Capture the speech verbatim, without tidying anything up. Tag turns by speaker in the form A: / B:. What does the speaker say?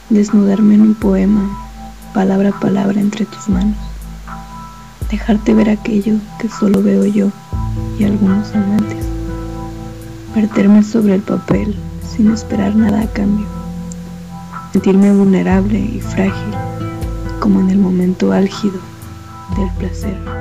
A: desnudarme en un poema, palabra a palabra entre tus manos, dejarte ver aquello que solo veo yo y algunos amantes, verterme sobre el papel sin esperar nada a cambio, sentirme vulnerable y frágil como en el momento álgido del placer.